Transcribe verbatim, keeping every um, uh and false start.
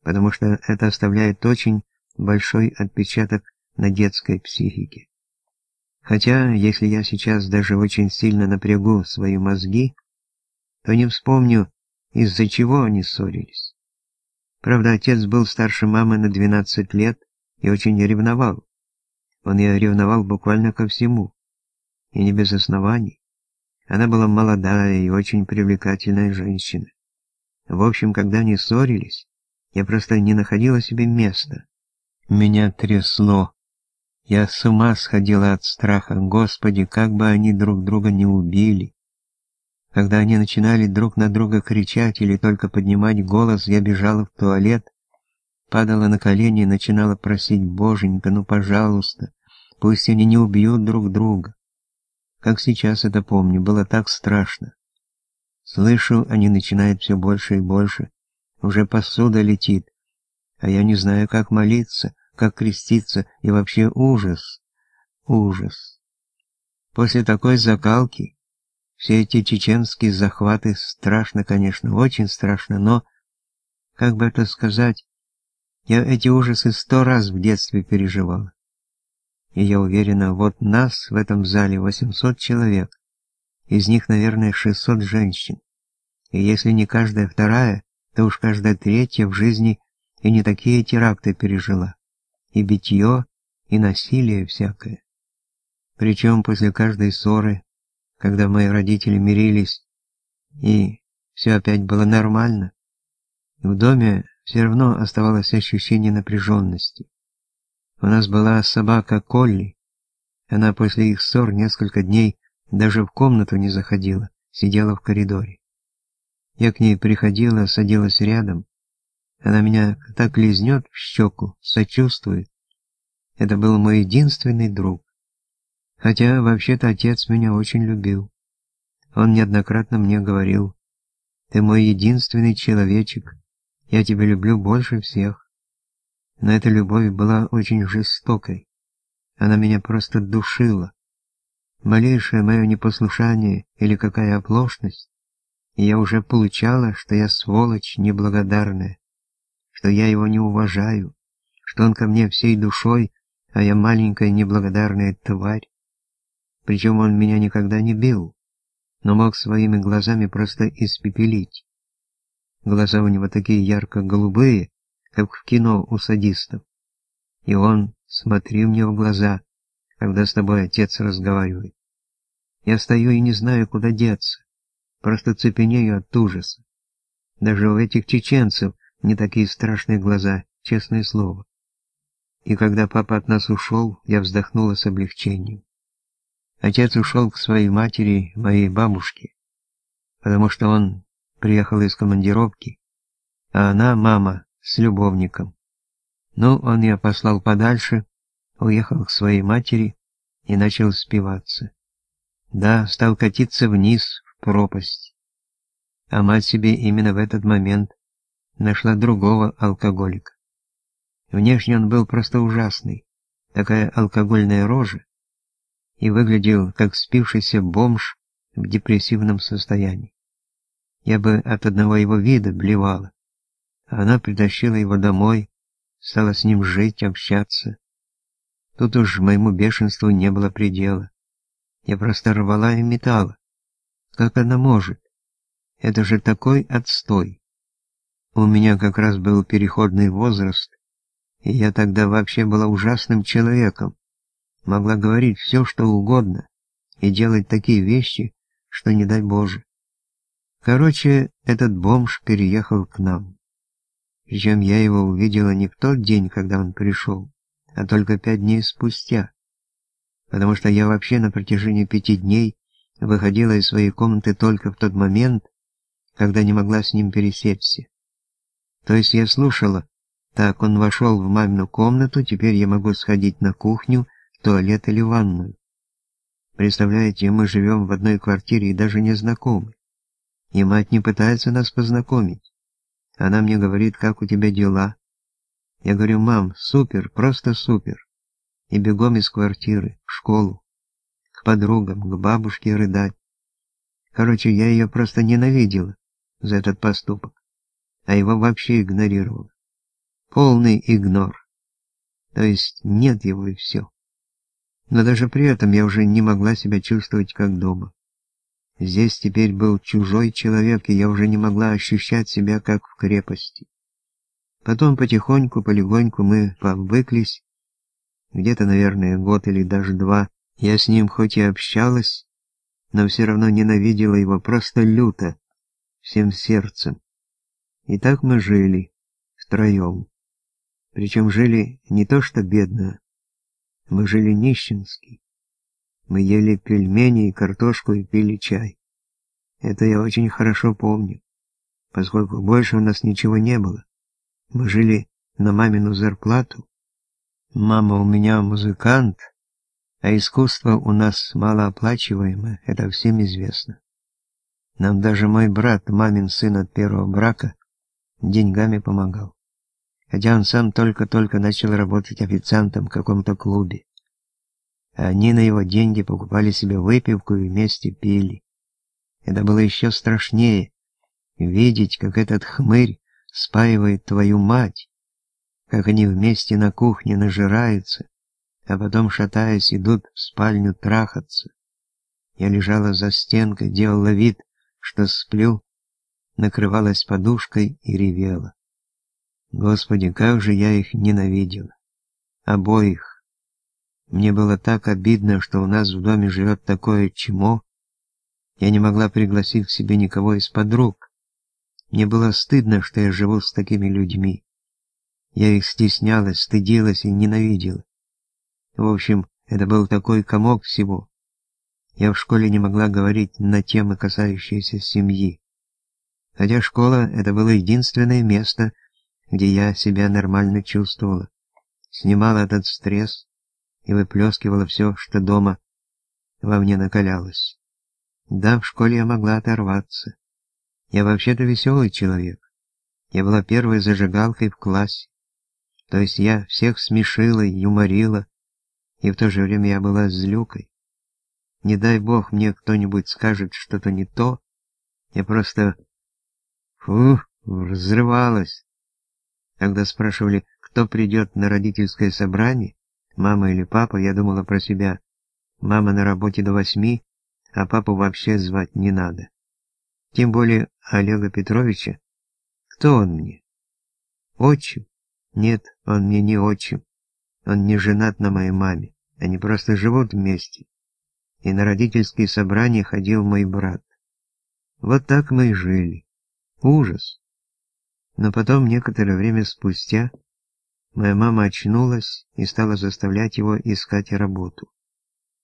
потому что это оставляет очень большой отпечаток на детской психике. Хотя, если я сейчас даже очень сильно напрягу свои мозги, то не вспомню, из-за чего они ссорились. Правда, отец был старше мамы на двенадцать лет и очень ревновал. Он ее ревновал буквально ко всему, и не без оснований. Она была молодая и очень привлекательная женщина. В общем, когда они ссорились, я просто не находила себе места. Меня трясло. Я с ума сходила от страха. Господи, как бы они друг друга не убили. Когда они начинали друг на друга кричать или только поднимать голос, я бежала в туалет, падала на колени и начинала просить: «Боженька, ну пожалуйста, пусть они не убьют друг друга». Как сейчас это помню, было так страшно. Слышу, они начинают все больше и больше. Уже посуда летит, а я не знаю, как молиться, как креститься, и вообще ужас, ужас. После такой закалки все эти чеченские захваты страшно, конечно, очень страшно, но, как бы это сказать, я эти ужасы сто раз в детстве переживала. И я уверена, вот нас в этом зале восемьсот человек, из них, наверное, шестьсот женщин. И если не каждая вторая, то уж каждая третья в жизни и не такие теракты пережила. И битье, и насилие всякое. Причем после каждой ссоры, когда мои родители мирились, и все опять было нормально, в доме все равно оставалось ощущение напряженности. У нас была собака Колли. Она после их ссор несколько дней даже в комнату не заходила, сидела в коридоре. Я к ней приходила, садилась рядом. Она меня так лизнет в щеку, сочувствует. Это был мой единственный друг. Хотя, вообще-то, отец меня очень любил. Он неоднократно мне говорил: «Ты мой единственный человечек, я тебя люблю больше всех». Но эта любовь была очень жестокой. Она меня просто душила. Малейшее мое непослушание или какая оплошность, и я уже получала, что я сволочь неблагодарная, что я его не уважаю, что он ко мне всей душой, а я маленькая неблагодарная тварь. Причем он меня никогда не бил, но мог своими глазами просто испепелить. Глаза у него такие ярко-голубые, как в кино у садистов. И он: «Смотри мне в глаза, когда с тобой отец разговаривает». Я стою и не знаю, куда деться, просто цепенею от ужаса. Даже у этих чеченцев не такие страшные глаза, честное слово. И когда папа от нас ушел, я вздохнула с облегчением. Отец ушел к своей матери, моей бабушке, потому что он приехал из командировки, а она, мама, с любовником. Ну, он ее послал подальше, уехал к своей матери и начал спиваться. Да, стал катиться вниз, в пропасть. А мать себе именно в этот момент нашла другого алкоголика. Внешне он был просто ужасный, такая алкогольная рожа, и выглядел как спившийся бомж в депрессивном состоянии. Я бы от одного его вида блевала. А она притащила его домой, стала с ним жить, общаться. Тут уж моему бешенству не было предела. Я просто рвала и метала. Как она может? Это же такой отстой. У меня как раз был переходный возраст, и я тогда вообще была ужасным человеком. Могла говорить все, что угодно, и делать такие вещи, что не дай Боже. Короче, этот бомж переехал к нам. Причем я его увидела не в тот день, когда он пришел, а только пять дней спустя. Потому что я вообще на протяжении пяти дней выходила из своей комнаты только в тот момент, когда не могла с ним пересечься. То есть я слушала: так, он вошел в мамину комнату, теперь я могу сходить на кухню, в туалет или ванную. Представляете, мы живем в одной квартире и даже не знакомы. И мать не пытается нас познакомить. Она мне говорит: как у тебя дела? Я говорю: мам, супер, просто супер. И бегом из квартиры, в школу, к подругам, к бабушке рыдать. Короче, я ее просто ненавидела за этот поступок, а его вообще игнорировала. полный игнор. То есть нет его и все. Но даже при этом я уже не могла себя чувствовать как дома. Здесь теперь был чужой человек, и я уже не могла ощущать себя как в крепости. Потом потихоньку, полегоньку мы повыклись. Где-то, наверное, год или даже два. Я с ним хоть и общалась, но все равно ненавидела его просто люто, всем сердцем. И так мы жили, втроем. Причем жили не то что бедно, мы жили нищенски. Мы ели пельмени и картошку и пили чай. Это я очень хорошо помню, поскольку больше у нас ничего не было. Мы жили на мамину зарплату. Мама у меня музыкант, а искусство у нас малооплачиваемое, это всем известно. Нам даже мой брат, мамин сын от первого брака, деньгами помогал. Хотя он сам только-только начал работать официантом в каком-то клубе. А они на его деньги покупали себе выпивку и вместе пили. Это было еще страшнее, видеть, как этот хмырь спаивает твою мать, как они вместе на кухне нажираются, а потом, шатаясь, идут в спальню трахаться. Я лежала за стенкой, делала вид, что сплю, накрывалась подушкой и ревела. Господи, как же я их ненавидела. Обоих. Мне было так обидно, что у нас в доме живет такое чмо. Я не могла пригласить к себе никого из подруг. Мне было стыдно, что я живу с такими людьми. Я их стеснялась, стыдилась и ненавидела. В общем, это был такой комок всего. Я в школе не могла говорить на темы, касающиеся семьи. Хотя школа — это было единственное место, где я себя нормально чувствовала, снимала этот стресс и выплескивала все, что дома во мне накалялось. Да, в школе я могла оторваться. Я вообще-то веселый человек. Я была первой зажигалкой в классе. То есть я всех смешила и юморила, и в то же время я была злюкой. Не дай бог мне кто-нибудь скажет что-то не то, я просто... Фу, разрывалась. Когда спрашивали, кто придет на родительское собрание, мама или папа, я думала про себя. Мама на работе до восьми, а папу вообще звать не надо. Тем более Олега Петровича. Кто он мне? Отчим? Нет, он мне не отчим. Он не женат на моей маме. Они просто живут вместе. И на родительские собрания ходил мой брат. Вот так мы и жили. Ужас. Но потом, некоторое время спустя, моя мама очнулась и стала заставлять его искать работу.